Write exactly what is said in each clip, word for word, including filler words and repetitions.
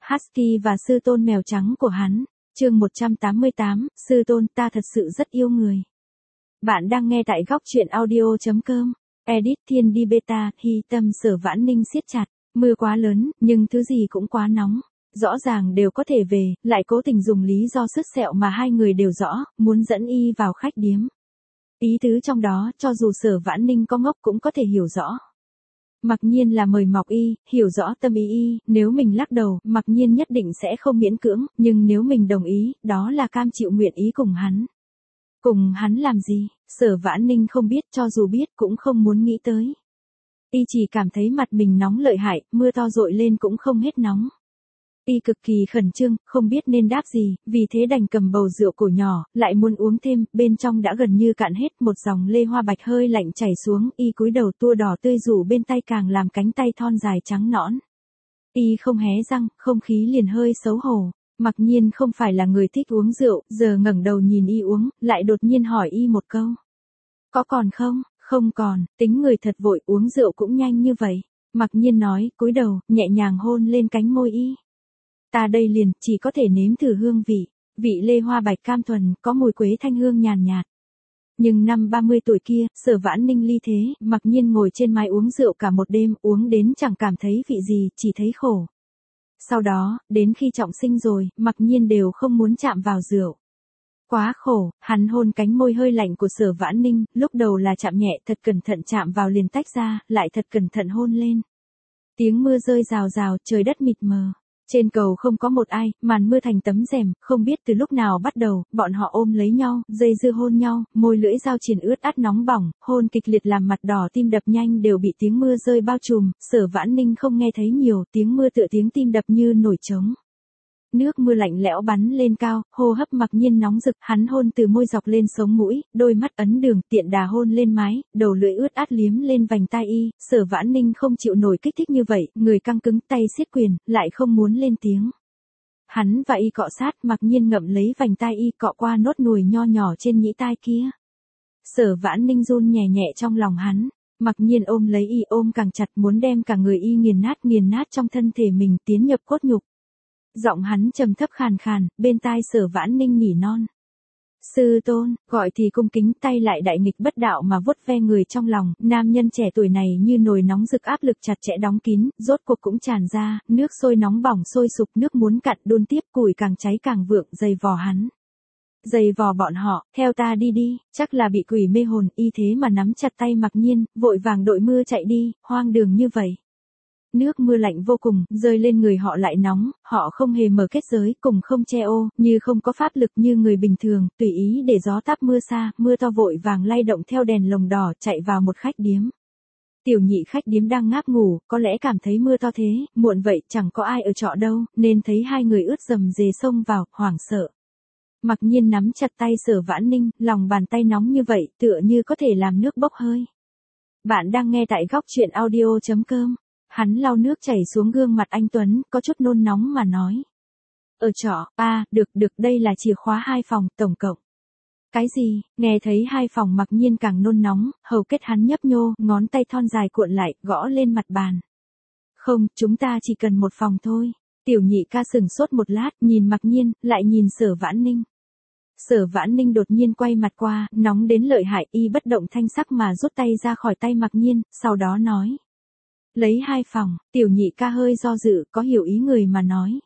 Husky và sư tôn mèo trắng của hắn. Chương một trăm tám mươi tám, sư tôn, ta thật sự rất yêu người. Bạn đang nghe tại góc truyện audio chấm com. Edit Thiên Đi Beta, Hy Tâm Sở Vãn Ninh siết chặt. Mưa quá lớn, nhưng thứ gì cũng quá nóng. Rõ ràng đều có thể về, lại cố tình dùng lý do sứt sẹo mà hai người đều rõ, muốn dẫn y vào khách điếm. Ý tứ trong đó, cho dù Sở Vãn Ninh có ngốc cũng có thể hiểu rõ. Mặc nhiên là mời mọc y, hiểu rõ tâm ý y, nếu mình lắc đầu, mặc nhiên nhất định sẽ không miễn cưỡng, nhưng nếu mình đồng ý, đó là cam chịu nguyện ý cùng hắn. Cùng hắn làm gì? Sở Vãn Ninh không biết, cho dù biết cũng không muốn nghĩ tới. Y chỉ cảm thấy mặt mình nóng lợi hại, mưa to dội lên cũng không hết nóng. Y cực kỳ khẩn trương, không biết nên đáp gì, vì thế đành cầm bầu rượu cổ nhỏ, lại muốn uống thêm, bên trong đã gần như cạn hết, một dòng lê hoa bạch hơi lạnh chảy xuống, y cúi đầu tua đỏ tươi rủ bên tay càng làm cánh tay thon dài trắng nõn. Y không hé răng, không khí liền hơi xấu hổ. Mặc nhiên không phải là người thích uống rượu, giờ ngẩng đầu nhìn y uống, lại đột nhiên hỏi y một câu. Có còn không? Không còn, tính người thật vội, uống rượu cũng nhanh như vậy. Mặc nhiên nói, cúi đầu, nhẹ nhàng hôn lên cánh môi y. Ta đây liền, chỉ có thể nếm thử hương vị. Vị lê hoa bạch cam thuần, có mùi quế thanh hương nhàn nhạt. Nhưng năm ba mươi tuổi kia, Sở Vãn Ninh ly thế, mặc nhiên ngồi trên mái uống rượu cả một đêm, uống đến chẳng cảm thấy vị gì, chỉ thấy khổ. Sau đó, đến khi trọng sinh rồi, mặc nhiên đều không muốn chạm vào rượu. Quá khổ, hắn hôn cánh môi hơi lạnh của Sở Vãn Ninh, lúc đầu là chạm nhẹ, thật cẩn thận chạm vào liền tách ra, lại thật cẩn thận hôn lên. Tiếng mưa rơi rào rào, trời đất mịt mờ. Trên cầu không có một ai, màn mưa thành tấm rèm, không biết từ lúc nào bắt đầu, bọn họ ôm lấy nhau, dây dưa hôn nhau, môi lưỡi giao triền ướt át nóng bỏng, hôn kịch liệt làm mặt đỏ tim đập nhanh đều bị tiếng mưa rơi bao trùm, Sở Vãn Ninh không nghe thấy nhiều, tiếng mưa tựa tiếng tim đập như nổi trống. Nước mưa lạnh lẽo bắn lên cao, hô hấp mặc nhiên nóng rực, hắn hôn từ môi dọc lên sống mũi, đôi mắt ấn đường, tiện đà hôn lên mái, đầu lưỡi ướt át liếm lên vành tai y, Sở Vãn Ninh không chịu nổi kích thích như vậy, người căng cứng, tay siết quyền, lại không muốn lên tiếng. Hắn và y cọ sát, mặc nhiên ngậm lấy vành tai y, cọ qua nốt ruồi nho nhỏ trên nhĩ tai kia. Sở Vãn Ninh run nhẹ nhẹ trong lòng hắn. Mặc nhiên ôm lấy y, ôm càng chặt, muốn đem cả người y nghiền nát nghiền nát trong thân thể mình, tiến nhập cốt nhục. Giọng hắn trầm thấp khàn khàn, bên tai Sở Vãn Ninh nhỉ non. Sư tôn, gọi thì cung kính, tay lại đại nghịch bất đạo mà vuốt ve người trong lòng, nam nhân trẻ tuổi này như nồi nóng rực áp lực chặt chẽ đóng kín, rốt cuộc cũng tràn ra, nước sôi nóng bỏng sôi sục, nước muốn cạn đun tiếp, củi càng cháy càng vượng, dày vò hắn. Dày vò bọn họ, theo ta đi đi, chắc là bị quỷ mê hồn, y thế mà nắm chặt tay mặc nhiên, vội vàng đội mưa chạy đi, hoang đường như vậy. Nước mưa lạnh vô cùng, rơi lên người họ lại nóng, họ không hề mở kết giới, cùng không che ô, như không có pháp lực như người bình thường, tùy ý để gió táp mưa xa, mưa to vội vàng lay động theo đèn lồng đỏ chạy vào một khách điếm. Tiểu nhị khách điếm đang ngáp ngủ, có lẽ cảm thấy mưa to thế, muộn vậy, chẳng có ai ở trọ đâu, nên thấy hai người ướt dầm dề xông vào, hoảng sợ. Mặc nhiên nắm chặt tay Sở Vãn Ninh, lòng bàn tay nóng như vậy, tựa như có thể làm nước bốc hơi. Bạn đang nghe tại góc truyện audio chấm com. Hắn lau nước chảy xuống gương mặt anh Tuấn, có chút nôn nóng mà nói. Ở trọ, à, được được, đây là chìa khóa hai phòng, tổng cộng. Cái gì? Nghe thấy hai phòng mặc nhiên càng nôn nóng, hầu kết hắn nhấp nhô, ngón tay thon dài cuộn lại, gõ lên mặt bàn. Không, chúng ta chỉ cần một phòng thôi. Tiểu nhị ca sừng sốt một lát, nhìn mặc nhiên, lại nhìn Sở Vãn Ninh. Sở Vãn Ninh đột nhiên quay mặt qua, nóng đến lợi hại, y bất động thanh sắc mà rút tay ra khỏi tay mặc nhiên, sau đó nói. Lấy hai phòng, tiểu nhị ca hơi do dự, có hiểu ý người mà nói.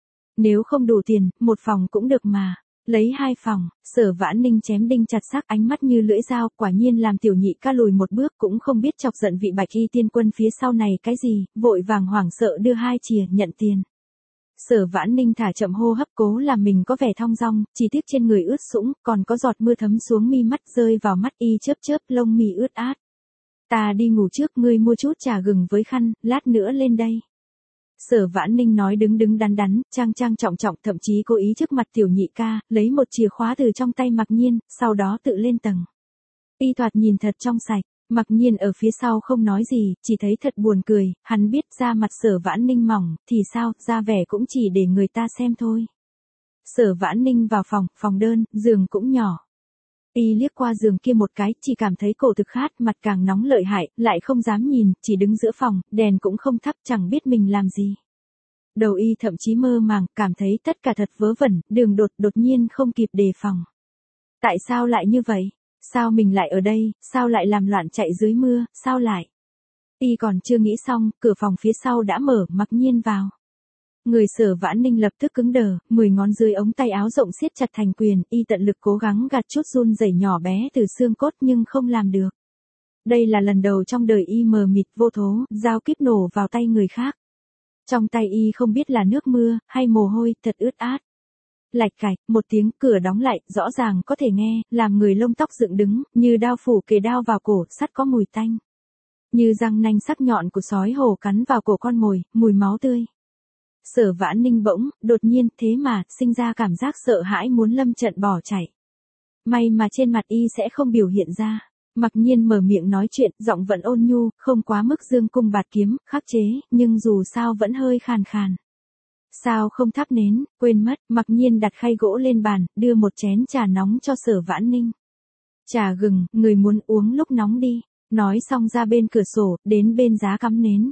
Nếu không đủ tiền, một phòng cũng được mà. Lấy hai phòng, Sở Vãn Ninh chém đinh chặt sắt, ánh mắt như lưỡi dao, quả nhiên làm tiểu nhị ca lùi một bước, cũng không biết chọc giận vị bạch y tiên quân phía sau này cái gì, vội vàng hoảng sợ đưa hai chìa, nhận tiền. Sở Vãn Ninh thả chậm hô hấp, cố làm mình có vẻ thong dong, chỉ tiếc trên người ướt sũng, còn có giọt mưa thấm xuống mi mắt, rơi vào mắt y chớp chớp, lông mi ướt át. Ta đi ngủ trước, ngươi mua chút trà gừng với khăn, lát nữa lên đây. Sở Vãn Ninh nói đứng đứng đắn đắn, trang trang trọng trọng, thậm chí cố ý trước mặt tiểu nhị ca, lấy một chìa khóa từ trong tay mặc nhiên, sau đó tự lên tầng. Y thoạt nhìn thật trong sạch, mặc nhiên ở phía sau không nói gì, chỉ thấy thật buồn cười, hắn biết da mặt Sở Vãn Ninh mỏng, thì sao, da vẻ cũng chỉ để người ta xem thôi. Sở Vãn Ninh vào phòng, phòng đơn, giường cũng nhỏ. Y liếc qua giường kia một cái, chỉ cảm thấy cổ thực khát, mặt càng nóng lợi hại, lại không dám nhìn, chỉ đứng giữa phòng, đèn cũng không thắp, chẳng biết mình làm gì. Đầu y thậm chí mơ màng, cảm thấy tất cả thật vớ vẩn, đường đột đột nhiên không kịp đề phòng. Tại sao lại như vậy? Sao mình lại ở đây, sao lại làm loạn chạy dưới mưa, sao lại? Y còn chưa nghĩ xong, cửa phòng phía sau đã mở, Mặc Nhiên vào. Người Sở Vãn Ninh lập tức cứng đờ, mười ngón dưới ống tay áo rộng siết chặt thành quyền, y tận lực cố gắng gạt chút run rẩy nhỏ bé từ xương cốt nhưng không làm được. Đây là lần đầu trong đời y mờ mịt vô thố, dao kíp nổ vào tay người khác. Trong tay y không biết là nước mưa, hay mồ hôi, thật ướt át. Lạch cạch, một tiếng cửa đóng lại, rõ ràng có thể nghe, làm người lông tóc dựng đứng, như đao phủ kề đao vào cổ, sắt có mùi tanh. Như răng nanh sắc nhọn của sói hổ cắn vào cổ con mồi, mùi máu tươi. Sở Vãn Ninh bỗng, đột nhiên, thế mà, sinh ra cảm giác sợ hãi muốn lâm trận bỏ chạy. May mà trên mặt y sẽ không biểu hiện ra. Mặc Nhiên mở miệng nói chuyện, giọng vẫn ôn nhu, không quá mức dương cung bạt kiếm, khắc chế, nhưng dù sao vẫn hơi khàn khàn. Sao không thắp nến, quên mất, Mặc Nhiên đặt khay gỗ lên bàn, đưa một chén trà nóng cho Sở Vãn Ninh. Trà gừng, người muốn uống lúc nóng đi. Nói xong ra bên cửa sổ, đến bên giá cắm nến.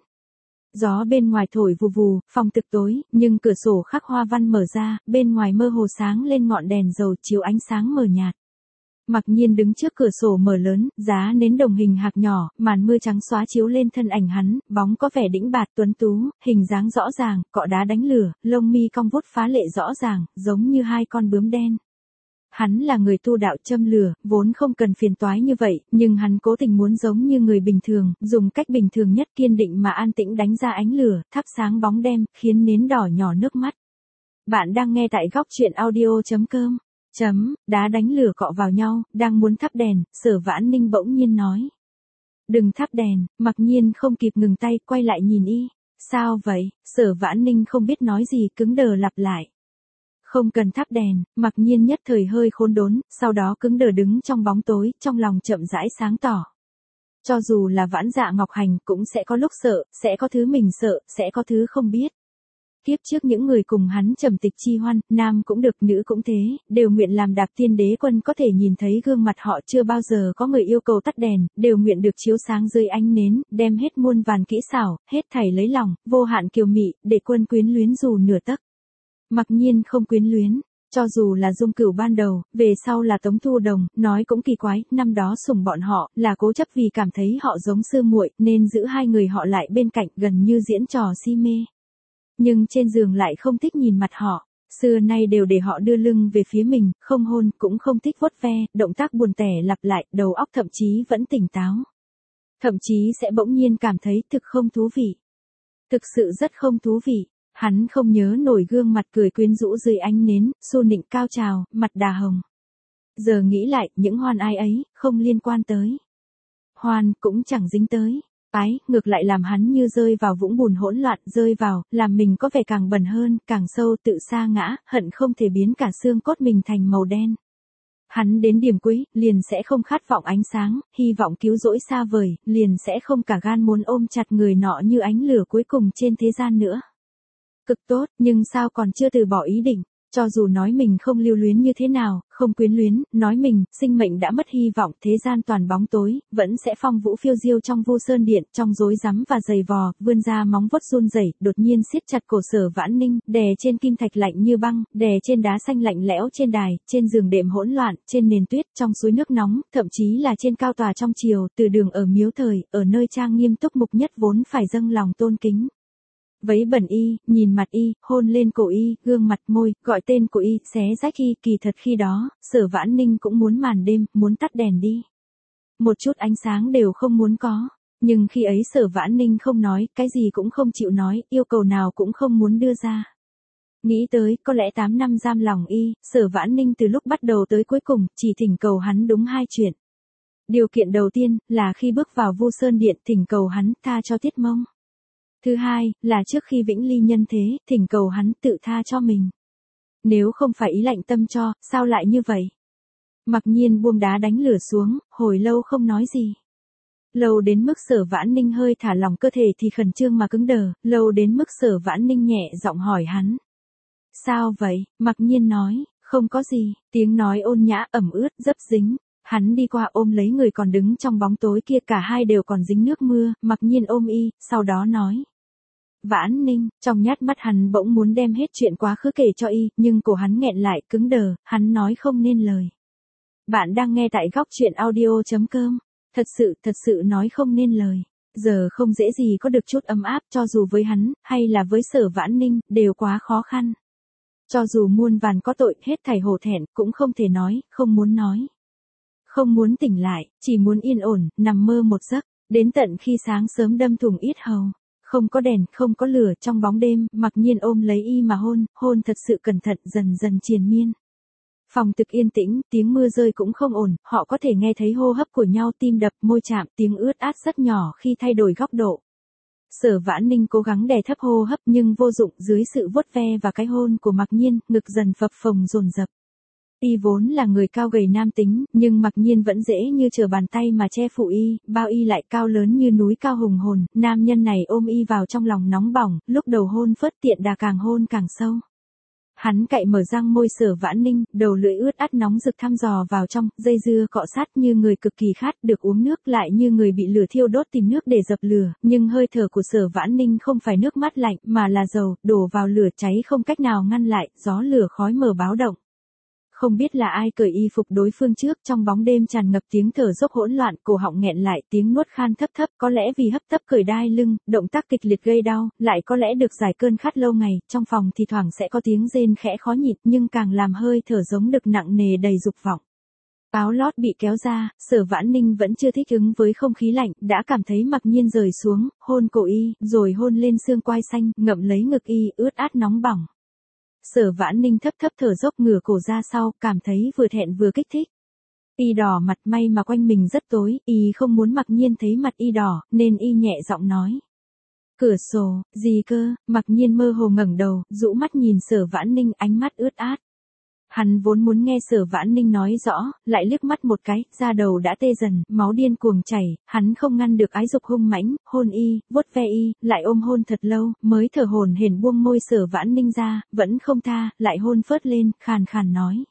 Gió bên ngoài thổi vù vù, phòng thực tối, nhưng cửa sổ khắc hoa văn mở ra, bên ngoài mơ hồ sáng lên ngọn đèn dầu chiếu ánh sáng mờ nhạt. Mặc Nhiên đứng trước cửa sổ mở lớn, giá nến đồng hình hạc nhỏ, màn mưa trắng xóa chiếu lên thân ảnh hắn, bóng có vẻ đĩnh bạt tuấn tú, hình dáng rõ ràng, cọ đá đánh lửa, lông mi cong vút phá lệ rõ ràng, giống như hai con bướm đen. Hắn là người tu đạo châm lửa, vốn không cần phiền toái như vậy, nhưng hắn cố tình muốn giống như người bình thường, dùng cách bình thường nhất kiên định mà an tĩnh đánh ra ánh lửa, thắp sáng bóng đêm, khiến nến đỏ nhỏ nước mắt. Bạn đang nghe tại góc truyện audio chấm com. Chấm, đá đánh lửa cọ vào nhau, đang muốn thắp đèn, Sở Vãn Ninh bỗng nhiên nói. Đừng thắp đèn, Mặc Nhiên không kịp ngừng tay, quay lại nhìn y. Sao vậy? Sở Vãn Ninh không biết nói gì, cứng đờ lặp lại. Không cần thắp đèn, Mặc Nhiên nhất thời hơi khốn đốn, sau đó cứng đờ đứng trong bóng tối, trong lòng chậm rãi sáng tỏ. Cho dù là Vãn Dạ Ngọc Hành cũng sẽ có lúc sợ, sẽ có thứ mình sợ, sẽ có thứ không biết. Kiếp trước những người cùng hắn trầm tịch chi hoan, nam cũng được, nữ cũng thế, đều nguyện làm Đạp Tiên Đế Quân có thể nhìn thấy gương mặt họ, chưa bao giờ có người yêu cầu tắt đèn, đều nguyện được chiếu sáng dưới ánh nến, đem hết muôn vàn kỹ xảo, hết thảy lấy lòng, vô hạn kiều mị, để Quân quyến luyến dù nửa tấc. Mặc Nhiên không quyến luyến, cho dù là Dung Cửu ban đầu, về sau là Tống Thu Đồng, nói cũng kỳ quái, năm đó sủng bọn họ, là cố chấp vì cảm thấy họ giống sư muội, nên giữ hai người họ lại bên cạnh, gần như diễn trò si mê. Nhưng trên giường lại không thích nhìn mặt họ, xưa nay đều để họ đưa lưng về phía mình, không hôn, cũng không thích vuốt ve, động tác buồn tẻ lặp lại, đầu óc thậm chí vẫn tỉnh táo. Thậm chí sẽ bỗng nhiên cảm thấy thực không thú vị. Thực sự rất không thú vị. Hắn không nhớ nổi gương mặt cười quyến rũ dưới ánh nến, xu nịnh cao trào, mặt đà hồng. Giờ nghĩ lại, những hoan ai ấy, không liên quan tới. Hoan cũng chẳng dính tới. Ái, ngược lại làm hắn như rơi vào vũng bùn hỗn loạn, rơi vào, làm mình có vẻ càng bẩn hơn, càng sâu, tự sa ngã, hận không thể biến cả xương cốt mình thành màu đen. Hắn đến điểm cuối, liền sẽ không khát vọng ánh sáng, hy vọng cứu rỗi xa vời, liền sẽ không cả gan muốn ôm chặt người nọ như ánh lửa cuối cùng trên thế gian nữa. Cực tốt, nhưng sao còn chưa từ bỏ ý định, cho dù nói mình không lưu luyến như thế nào, không quyến luyến, nói mình, sinh mệnh đã mất hy vọng, thế gian toàn bóng tối, vẫn sẽ phong vũ phiêu diêu trong Vu Sơn Điện, trong rối rắm và dày vò, vươn ra móng vuốt run rẩy, đột nhiên siết chặt cổ Sở Vãn Ninh, đè trên kim thạch lạnh như băng, đè trên đá xanh lạnh lẽo trên đài, trên giường đệm hỗn loạn, trên nền tuyết, trong suối nước nóng, thậm chí là trên cao tòa trong triều, từ đường ở miếu thời, ở nơi trang nghiêm túc mục nhất vốn phải dâng lòng tôn kính. Vấy bẩn y, nhìn mặt y, hôn lên cổ y, gương mặt môi, gọi tên của y, xé rách y, kỳ thật khi đó, Sở Vãn Ninh cũng muốn màn đêm, muốn tắt đèn đi. Một chút ánh sáng đều không muốn có, nhưng khi ấy Sở Vãn Ninh không nói, cái gì cũng không chịu nói, yêu cầu nào cũng không muốn đưa ra. Nghĩ tới, có lẽ tám năm giam lòng y, Sở Vãn Ninh từ lúc bắt đầu tới cuối cùng, chỉ thỉnh cầu hắn đúng hai chuyện. Điều kiện đầu tiên, là khi bước vào Vu Sơn Điện, thỉnh cầu hắn tha cho Tiết Mông. Thứ hai, là trước khi vĩnh ly nhân thế, thỉnh cầu hắn tự tha cho mình. Nếu không phải ý lạnh tâm cho, sao lại như vậy? Mặc Nhiên buông đá đánh lửa xuống, hồi lâu không nói gì. Lâu đến mức Sở Vãn Ninh hơi thả lỏng cơ thể thì khẩn trương mà cứng đờ, lâu đến mức Sở Vãn Ninh nhẹ giọng hỏi hắn. Sao vậy? Mặc Nhiên nói, không có gì, tiếng nói ôn nhã ẩm ướt, dấp dính. Hắn đi qua ôm lấy người còn đứng trong bóng tối kia, cả hai đều còn dính nước mưa, Mặc Nhiên ôm y, sau đó nói. Vãn Ninh, trong nhát mắt hắn bỗng muốn đem hết chuyện quá khứ kể cho y, nhưng cổ hắn nghẹn lại cứng đờ, hắn nói không nên lời. Bạn đang nghe tại góc chuyện audio.com. Thật sự, thật sự nói không nên lời. Giờ không dễ gì có được chút ấm áp cho dù với hắn, hay là với Sở Vãn Ninh, đều quá khó khăn. Cho dù muôn vàn có tội, hết thảy hổ thẹn, cũng không thể nói, không muốn nói. Không muốn tỉnh lại, chỉ muốn yên ổn, nằm mơ một giấc, đến tận khi sáng sớm đâm thủng yết hầu. Không có đèn, không có lửa, trong bóng đêm, Mặc Nhiên ôm lấy y mà hôn, hôn thật sự cẩn thận dần dần triền miên. Phòng thực yên tĩnh, tiếng mưa rơi cũng không ổn, họ có thể nghe thấy hô hấp của nhau, tim đập, môi chạm, tiếng ướt át rất nhỏ khi thay đổi góc độ. Sở Vãn Ninh cố gắng đè thấp hô hấp nhưng vô dụng, dưới sự vuốt ve và cái hôn của Mặc Nhiên, ngực dần phập phồng dồn dập. Y vốn là người cao gầy nam tính, nhưng Mặc Nhiên vẫn dễ như trở bàn tay mà che phủ y, bao y lại cao lớn như núi cao hùng hồn, nam nhân này ôm y vào trong lòng nóng bỏng, lúc đầu hôn phớt tiện đà càng hôn càng sâu. Hắn cạy mở răng môi Sở Vãn Ninh, đầu lưỡi ướt át nóng rực thăm dò vào trong, dây dưa cọ sát như người cực kỳ khát được uống nước, lại như người bị lửa thiêu đốt tìm nước để dập lửa, nhưng hơi thở của Sở Vãn Ninh không phải nước mắt lạnh mà là dầu, đổ vào lửa cháy không cách nào ngăn lại, gió lửa khói mờ báo động. Không biết là ai cởi y phục đối phương trước, trong bóng đêm tràn ngập tiếng thở dốc hỗn loạn, cổ họng nghẹn lại, tiếng nuốt khan thấp thấp, có lẽ vì hấp tấp cởi đai lưng, động tác kịch liệt gây đau, lại có lẽ được giải cơn khát lâu ngày, trong phòng thì thoảng sẽ có tiếng rên khẽ khó nhịn, nhưng càng làm hơi thở giống đực nặng nề đầy dục vọng. Áo lót bị kéo ra, Sở Vãn Ninh vẫn chưa thích ứng với không khí lạnh, đã cảm thấy Mặc Nhiên rời xuống, hôn cổ y, rồi hôn lên xương quai xanh, ngậm lấy ngực y, ướt át nóng bỏng. Sở Vãn Ninh thấp thấp thở dốc ngửa cổ ra sau, cảm thấy vừa thẹn vừa kích thích. Y đỏ mặt, may mà quanh mình rất tối, y không muốn Mặc Nhiên thấy mặt y đỏ, nên y nhẹ giọng nói. Cửa sổ, gì cơ? Mặc Nhiên mơ hồ ngẩng đầu, dụ mắt nhìn Sở Vãn Ninh, ánh mắt ướt át. Hắn vốn muốn nghe Sở Vãn Ninh nói rõ, lại liếc mắt một cái, da đầu đã tê dần, máu điên cuồng chảy, hắn không ngăn được ái dục hung mãnh, hôn y, vuốt ve y, lại ôm hôn thật lâu, mới thở hổn hển buông môi Sở Vãn Ninh ra, vẫn không tha, lại hôn phớt lên, khàn khàn nói.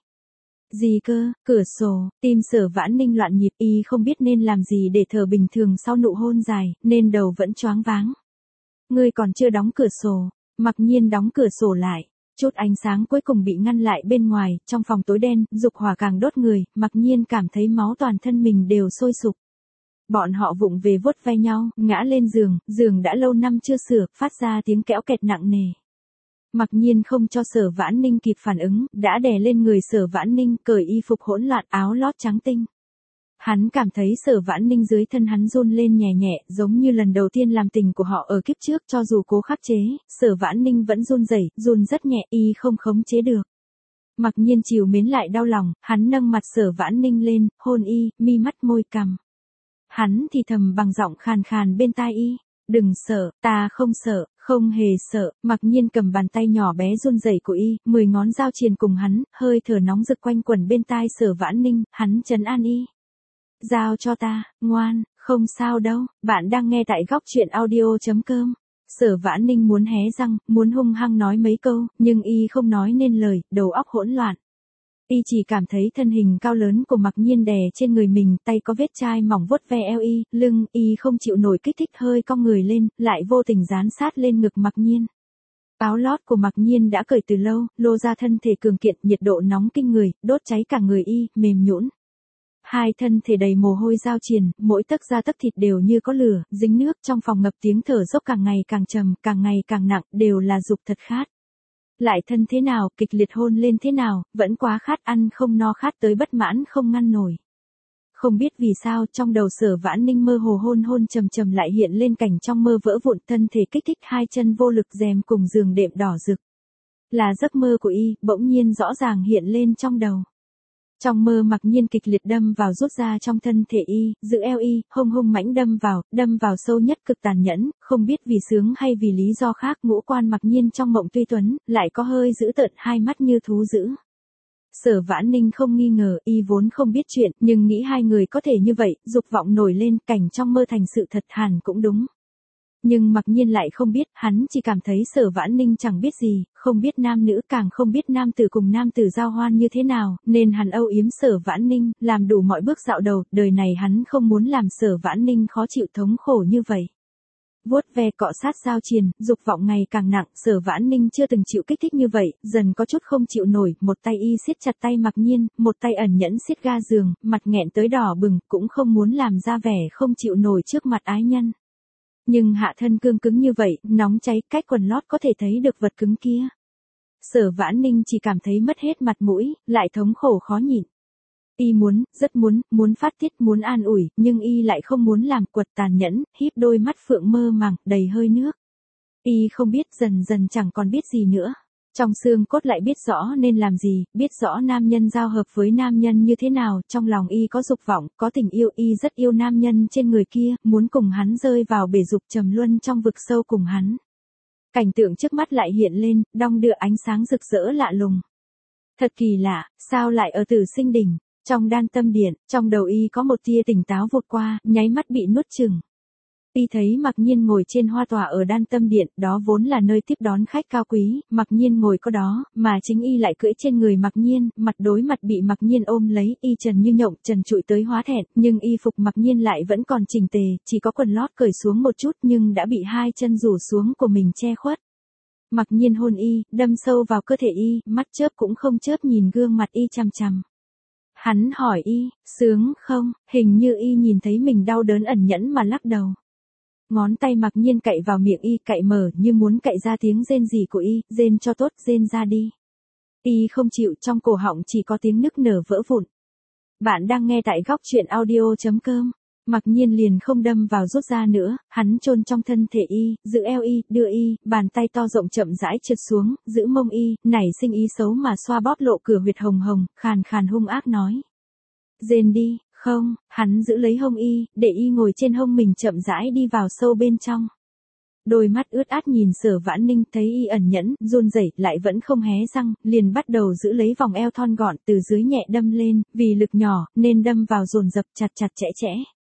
Gì cơ? Cửa sổ, tim Sở Vãn Ninh loạn nhịp, y không biết nên làm gì để thở bình thường sau nụ hôn dài, nên đầu vẫn choáng váng. Ngươi còn chưa đóng cửa sổ. Mặc Nhiên đóng cửa sổ lại. Chút ánh sáng cuối cùng bị ngăn lại bên ngoài, trong phòng tối đen, dục hỏa càng đốt người, Mặc Nhiên cảm thấy máu toàn thân mình đều sôi sục. Bọn họ vụng về vuốt ve nhau, ngã lên giường, giường đã lâu năm chưa sửa, phát ra tiếng kẽo kẹt nặng nề. Mặc Nhiên không cho Sở Vãn Ninh kịp phản ứng, đã đè lên người Sở Vãn Ninh, cởi y phục hỗn loạn, áo lót trắng tinh. Hắn cảm thấy Sở Vãn Ninh dưới thân hắn run lên nhẹ nhẹ, giống như lần đầu tiên làm tình của họ ở kiếp trước, cho dù cố khắc chế, Sở Vãn Ninh vẫn run rẩy, run rất nhẹ, y không khống chế được. Mặc Nhiên chiều mến lại đau lòng, hắn nâng mặt Sở Vãn Ninh lên, hôn y, mi mắt môi cằm. Hắn thì thầm bằng giọng khàn khàn bên tai y, đừng sợ, ta không sợ, không hề sợ. Mặc Nhiên cầm bàn tay nhỏ bé run rẩy của y, mười ngón giao triền cùng hắn, hơi thở nóng rực quanh quẩn bên tai Sở Vãn Ninh, hắn trấn an y. Giao cho ta, ngoan, không sao đâu. Bạn đang nghe tại góc chuyện audio.com. Sở Vãn Ninh muốn hé răng, muốn hung hăng nói mấy câu, nhưng y không nói nên lời, đầu óc hỗn loạn. Y chỉ cảm thấy thân hình cao lớn của Mặc Nhiên đè trên người mình, tay có vết chai mỏng vuốt ve eo y, lưng, y không chịu nổi kích thích hơi cong người lên, lại vô tình dán sát lên ngực Mặc Nhiên. Áo lót của Mặc Nhiên đã cởi từ lâu, lô ra thân thể cường kiện, nhiệt độ nóng kinh người, đốt cháy cả người y, mềm nhũn. Hai thân thể đầy mồ hôi giao triền, mỗi tấc da tấc thịt đều như có lửa, dính nước, trong phòng ngập tiếng thở dốc càng ngày càng trầm, càng ngày càng nặng, đều là dục thật khát. Lại thân thế nào, kịch liệt hôn lên thế nào, vẫn quá khát, ăn không no, khát tới bất mãn không ngăn nổi. Không biết vì sao, trong đầu Sở Vãn Ninh mơ hồ hôn hôn trầm trầm lại hiện lên cảnh trong mơ vỡ vụn, thân thể kích thích, hai chân vô lực rèm cùng giường đệm đỏ rực. Là giấc mơ của y, bỗng nhiên rõ ràng hiện lên trong đầu. Trong mơ Mặc Nhiên kịch liệt đâm vào rút ra trong thân thể y, giữ eo y, hung hung mãnh đâm vào, đâm vào sâu nhất cực tàn nhẫn, không biết vì sướng hay vì lý do khác, ngũ quan Mặc Nhiên trong mộng tuy tuấn, lại có hơi dữ tợn, hai mắt như thú dữ. Sở Vãn Ninh không nghi ngờ, y vốn không biết chuyện, nhưng nghĩ hai người có thể như vậy, dục vọng nổi lên, cảnh trong mơ thành sự thật hẳn cũng đúng. Nhưng Mặc Nhiên lại không biết, hắn chỉ cảm thấy Sở Vãn Ninh chẳng biết gì, không biết nam nữ, càng không biết nam tử cùng nam tử giao hoan như thế nào, nên hắn âu yếm Sở Vãn Ninh, làm đủ mọi bước dạo đầu, đời này hắn không muốn làm Sở Vãn Ninh khó chịu thống khổ như vậy. vuốt ve cọ sát giao triền, dục vọng ngày càng nặng, Sở Vãn Ninh chưa từng chịu kích thích như vậy, dần có chút không chịu nổi, một tay y siết chặt tay Mặc Nhiên, một tay ẩn nhẫn siết ga giường, mặt nghẹn tới đỏ bừng, cũng không muốn làm ra vẻ không chịu nổi trước mặt ái nhân. Nhưng hạ thân cương cứng như vậy, nóng cháy, cách quần lót có thể thấy được vật cứng kia. Sở Vãn Ninh chỉ cảm thấy mất hết mặt mũi, lại thống khổ khó nhịn. Y muốn, rất muốn, muốn phát tiết, muốn an ủi, nhưng y lại không muốn làm, quật tàn nhẫn, híp đôi mắt phượng mơ màng, đầy hơi nước. Y không biết, dần dần chẳng còn biết gì nữa. Trong xương cốt lại biết rõ nên làm gì, biết rõ nam nhân giao hợp với nam nhân như thế nào, trong lòng y có dục vọng, có tình yêu, y rất yêu nam nhân trên người kia, muốn cùng hắn rơi vào bể dục trầm luân trong vực sâu cùng hắn. Cảnh tượng trước mắt lại hiện lên, đong đưa ánh sáng rực rỡ lạ lùng. Thật kỳ lạ, sao lại ở Tử Sinh Đỉnh, trong Đan Tâm Điện, trong đầu y có một tia tỉnh táo vụt qua, nháy mắt bị nuốt chửng. Y thấy Mặc Nhiên ngồi trên hoa tòa ở Đan Tâm Điện, đó vốn là nơi tiếp đón khách cao quý, Mặc Nhiên ngồi có đó, mà chính y lại cưỡi trên người Mặc Nhiên, mặt đối mặt bị Mặc Nhiên ôm lấy, y trần như nhộng, trần trụi tới hóa thẹn, nhưng y phục Mặc Nhiên lại vẫn còn chỉnh tề, chỉ có quần lót cởi xuống một chút nhưng đã bị hai chân rủ xuống của mình che khuất. Mặc Nhiên hôn y, đâm sâu vào cơ thể y, mắt chớp cũng không chớp nhìn gương mặt y chằm chằm. Hắn hỏi y, sướng không, hình như y nhìn thấy mình đau đớn ẩn nhẫn mà lắc đầu. Ngón tay Mặc Nhiên cậy vào miệng y, cậy mở như muốn cậy ra tiếng rên rỉ của y, rên cho tốt, rên ra đi. Y không chịu, trong cổ họng chỉ có tiếng nức nở vỡ vụn. Bạn đang nghe tại góc truyện audio chấm com. Mặc Nhiên liền không đâm vào rút ra nữa, hắn chôn trong thân thể y, giữ eo y, đưa y, bàn tay to rộng chậm rãi trượt xuống, giữ mông y, nảy sinh ý xấu mà xoa bóp lộ cửa huyệt hồng hồng, khàn khàn hung ác nói. Rên đi, không, hắn giữ lấy hông y, để y ngồi trên hông mình chậm rãi đi vào sâu bên trong. Đôi mắt ướt át nhìn Sở Vãn Ninh, thấy y ẩn nhẫn, run rẩy, lại vẫn không hé răng, liền bắt đầu giữ lấy vòng eo thon gọn từ dưới nhẹ đâm lên, vì lực nhỏ, nên đâm vào dồn dập chặt chặt chẽ chẽ.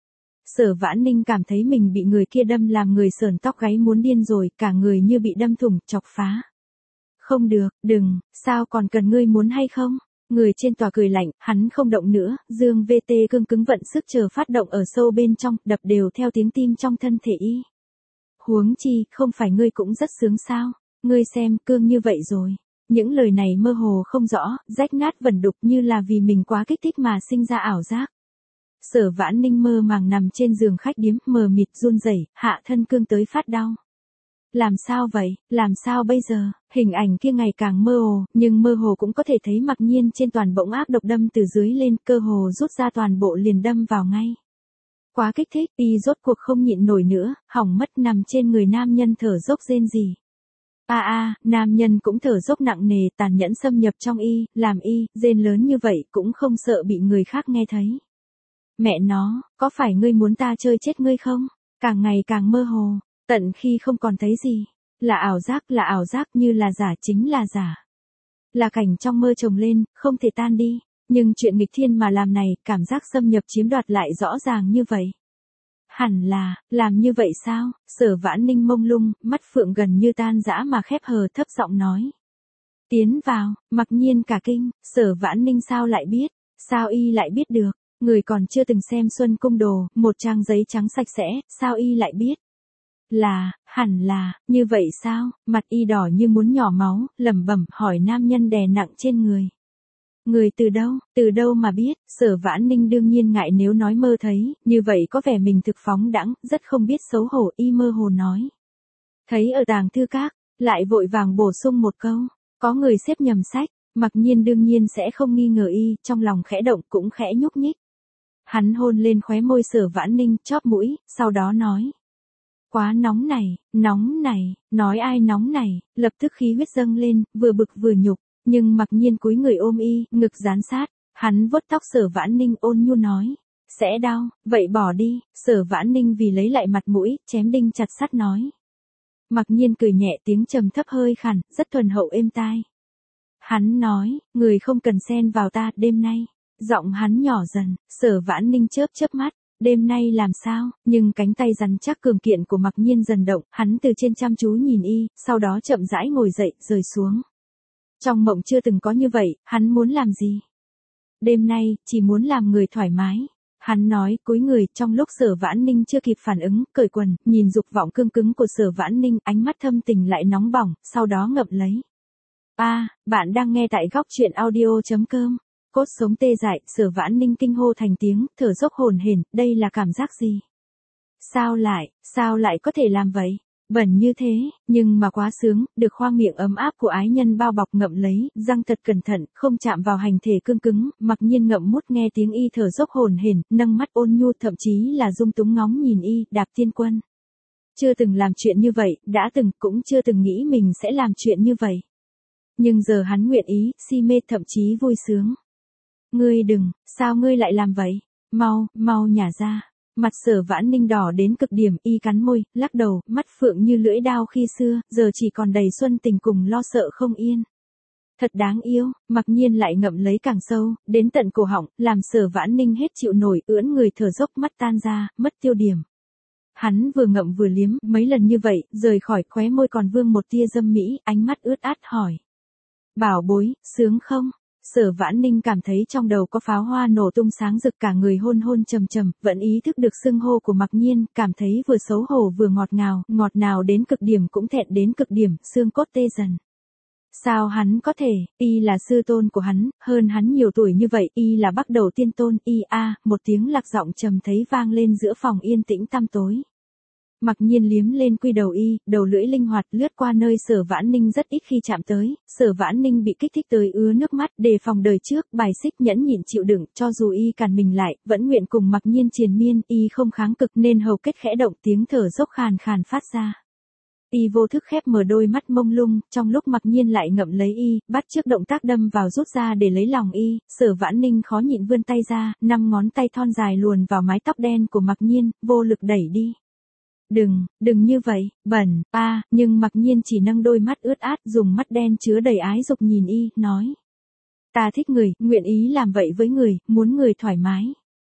Sở Vãn Ninh cảm thấy mình bị người kia đâm làm người sờn tóc gáy muốn điên rồi, cả người như bị đâm thủng, chọc phá. Không được, đừng, sao còn cần ngươi muốn hay không? Người trên tòa cười lạnh, hắn không động nữa, dương vê tê cương cứng vận sức chờ phát động ở sâu bên trong, đập đều theo tiếng tim trong thân thể y. Huống chi, không phải ngươi cũng rất sướng sao? Ngươi xem, cương như vậy rồi. Những lời này mơ hồ không rõ, rách nát vẩn đục như là vì mình quá kích thích mà sinh ra ảo giác. Sở Vãn Ninh mơ màng nằm trên giường khách điếm, mờ mịt run rẩy, hạ thân cương tới phát đau. Làm sao vậy, làm sao bây giờ, hình ảnh kia ngày càng mơ hồ, nhưng mơ hồ cũng có thể thấy Mặc Nhiên trên toàn bỗng ác độc đâm từ dưới lên, cơ hồ rút ra toàn bộ liền đâm vào ngay. Quá kích thích, y rốt cuộc không nhịn nổi nữa, hỏng mất nằm trên người nam nhân thở dốc rên rỉ. A a, nam nhân cũng thở dốc nặng nề, tàn nhẫn xâm nhập trong y, làm y, rên lớn như vậy cũng không sợ bị người khác nghe thấy. Mẹ nó, có phải ngươi muốn ta chơi chết ngươi không? Càng ngày càng mơ hồ, tận khi không còn thấy gì. Là ảo giác, là ảo giác, như là giả, chính là giả. Là cảnh trong mơ chồng lên, không thể tan đi. Nhưng chuyện nghịch thiên mà làm này, cảm giác xâm nhập chiếm đoạt lại rõ ràng như vậy. Hẳn là, làm như vậy sao? Sở Vãn Ninh mông lung, mắt phượng gần như tan rã mà khép hờ, thấp giọng nói. Tiến vào, Mặc Nhiên cả kinh, Sở Vãn Ninh sao lại biết? Sao y lại biết được? Người còn chưa từng xem Xuân Cung Đồ, một trang giấy trắng sạch sẽ, sao y lại biết? Là, hẳn là, như vậy sao? Mặt y đỏ như muốn nhỏ máu, lẩm bẩm hỏi nam nhân đè nặng trên người. Người từ đâu, từ đâu mà biết? Sở Vãn Ninh đương nhiên ngại nếu nói mơ thấy, như vậy có vẻ mình thực phóng đãng, rất không biết xấu hổ, y mơ hồ nói. Thấy ở tàng thư các, lại vội vàng bổ sung một câu, có người xếp nhầm sách, Mặc Nhiên đương nhiên sẽ không nghi ngờ y, trong lòng khẽ động cũng khẽ nhúc nhích. Hắn hôn lên khóe môi Sở Vãn Ninh, chóp mũi, sau đó nói. Quá nóng này, nóng này, nói ai nóng này, lập tức khí huyết dâng lên, vừa bực vừa nhục, nhưng Mặc Nhiên cúi người ôm y, ngực dán sát, hắn vuốt tóc Sở Vãn Ninh ôn nhu nói. Sẽ đau, vậy bỏ đi, Sở Vãn Ninh vì lấy lại mặt mũi, chém đinh chặt sắt nói. Mặc Nhiên cười nhẹ tiếng trầm thấp hơi khàn, rất thuần hậu êm tai. Hắn nói, người không cần xen vào ta, đêm nay. Giọng hắn nhỏ dần, Sở Vãn Ninh chớp chớp mắt, đêm nay làm sao, nhưng cánh tay rắn chắc cường kiện của Mặc Nhiên dần động, hắn từ trên chăm chú nhìn y, sau đó chậm rãi ngồi dậy, rời xuống. Trong mộng chưa từng có như vậy, hắn muốn làm gì? Đêm nay, chỉ muốn làm người thoải mái. Hắn nói cúi người, trong lúc Sở Vãn Ninh chưa kịp phản ứng, cởi quần, nhìn dục vọng cương cứng của Sở Vãn Ninh, ánh mắt thâm tình lại nóng bỏng, sau đó ngậm lấy. A, à, bạn đang nghe tại góc truyện audio.com. Cốt sống tê dại, Sở Vãn Ninh kinh hô thành tiếng, thở dốc hổn hển, đây là cảm giác gì? Sao lại, sao lại có thể làm vậy? Bẩn như thế, nhưng mà quá sướng, được khoang miệng ấm áp của ái nhân bao bọc ngậm lấy, răng thật cẩn thận, không chạm vào hành thể cương cứng, mặc nhiên ngậm mút nghe tiếng y thở dốc hổn hển, nâng mắt ôn nhu thậm chí là dung túng ngóng nhìn y, Đạp Tiên Quân. Chưa từng làm chuyện như vậy, đã từng, cũng chưa từng nghĩ mình sẽ làm chuyện như vậy. Nhưng giờ hắn nguyện ý, si mê thậm chí vui sướng. Ngươi đừng, sao ngươi lại làm vậy? Mau, mau nhả ra. Mặt Sở Vãn Ninh đỏ đến cực điểm, y cắn môi, lắc đầu, mắt phượng như lưỡi đao khi xưa, giờ chỉ còn đầy xuân tình cùng lo sợ không yên. Thật đáng yêu, mặc nhiên lại ngậm lấy càng sâu, đến tận cổ họng, làm Sở Vãn Ninh hết chịu nổi, ưỡn người thở dốc, mắt tan ra, mất tiêu điểm. Hắn vừa ngậm vừa liếm, mấy lần như vậy, rời khỏi, khóe môi còn vương một tia dâm mỹ, ánh mắt ướt át hỏi. Bảo bối, sướng không? Sở Vãn Ninh cảm thấy trong đầu có pháo hoa nổ tung sáng rực, cả người hôn hôn trầm trầm, vẫn ý thức được xưng hô của Mặc Nhiên, cảm thấy vừa xấu hổ vừa ngọt ngào, ngọt nào đến cực điểm cũng thẹn đến cực điểm, xương cốt tê dần. Sao hắn có thể, y là sư tôn của hắn, hơn hắn nhiều tuổi như vậy, y là Bắc Đầu Tiên Tôn, y a, một tiếng lạc giọng trầm thấy vang lên giữa phòng yên tĩnh tăm tối. Mặc nhiên liếm lên quy đầu y, đầu lưỡi linh hoạt lướt qua nơi Sở Vãn Ninh rất ít khi chạm tới, Sở Vãn Ninh bị kích thích tới ứa nước mắt, đề phòng đời trước, bài xích nhẫn nhịn chịu đựng, cho dù y cản mình lại, vẫn nguyện cùng Mặc nhiên triền miên, y không kháng cực nên hầu kết khẽ động, tiếng thở dốc khàn khàn phát ra. Y vô thức khép mở đôi mắt mông lung, trong lúc Mặc nhiên lại ngậm lấy y, bắt chước động tác đâm vào rút ra để lấy lòng y, Sở Vãn Ninh khó nhịn vươn tay ra, năm ngón tay thon dài luồn vào mái tóc đen của Mặc nhiên, vô lực đẩy đi. Đừng, đừng như vậy, bẩn, a, à, nhưng Mặc nhiên chỉ nâng đôi mắt ướt át, dùng mắt đen chứa đầy ái dục nhìn y, nói. Ta thích người, nguyện ý làm vậy với người, muốn người thoải mái.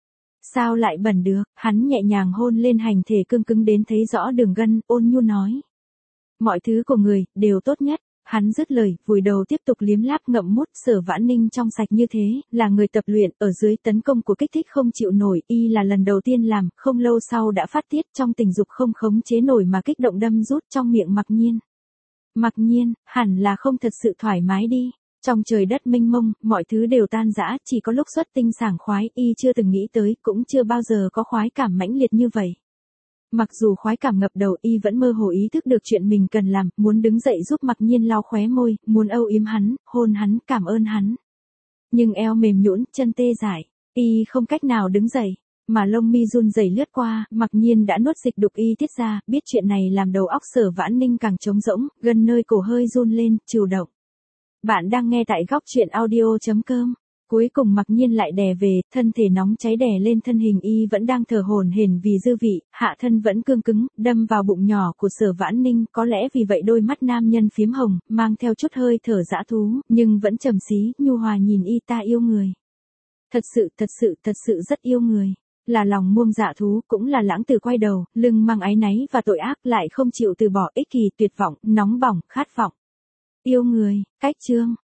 Sao lại bẩn được, hắn nhẹ nhàng hôn lên hành thể cương cứng đến thấy rõ đường gân, ôn nhu nói. Mọi thứ của người, đều tốt nhất. Hắn dứt lời, vùi đầu tiếp tục liếm láp ngậm mút, Sở Vãn Ninh trong sạch như thế, là người tập luyện, ở dưới tấn công của kích thích không chịu nổi, y là lần đầu tiên làm, không lâu sau đã phát tiết trong tình dục không khống chế nổi mà kích động đâm rút trong miệng Mặc Nhiên. Mặc Nhiên, hẳn là không thật sự thoải mái đi. Trong trời đất mênh mông, mọi thứ đều tan rã, chỉ có lúc xuất tinh sảng khoái, y chưa từng nghĩ tới, cũng chưa bao giờ có khoái cảm mãnh liệt như vậy. Mặc dù khoái cảm ngập đầu, y vẫn mơ hồ ý thức được chuyện mình cần làm, muốn đứng dậy giúp Mặc Nhiên lau khóe môi, muốn âu yếm hắn, hôn hắn, cảm ơn hắn. Nhưng eo mềm nhũn, chân tê dại, y không cách nào đứng dậy, mà lông mi run rẩy lướt qua, Mặc Nhiên đã nuốt dịch đục y tiết ra, biết chuyện này làm đầu óc Sở Vãn Ninh càng trống rỗng, gần nơi cổ hơi run lên, chịu động. Bạn đang nghe tại góc truyện audio.com. Cuối cùng Mặc Nhiên lại đè về, thân thể nóng cháy đè lên thân hình y vẫn đang thở hổn hển vì dư vị, hạ thân vẫn cương cứng, đâm vào bụng nhỏ của Sở Vãn Ninh, có lẽ vì vậy đôi mắt nam nhân phím hồng, mang theo chút hơi thở dã thú, nhưng vẫn trầm xí, nhu hòa nhìn y, ta yêu người. Thật sự, thật sự, thật sự rất yêu người. Là lòng muông dạ thú, cũng là lãng tử quay đầu, lưng mang áy náy và tội ác, lại không chịu từ bỏ, ích kỷ, tuyệt vọng, nóng bỏng, khát vọng. Yêu người, cách chương.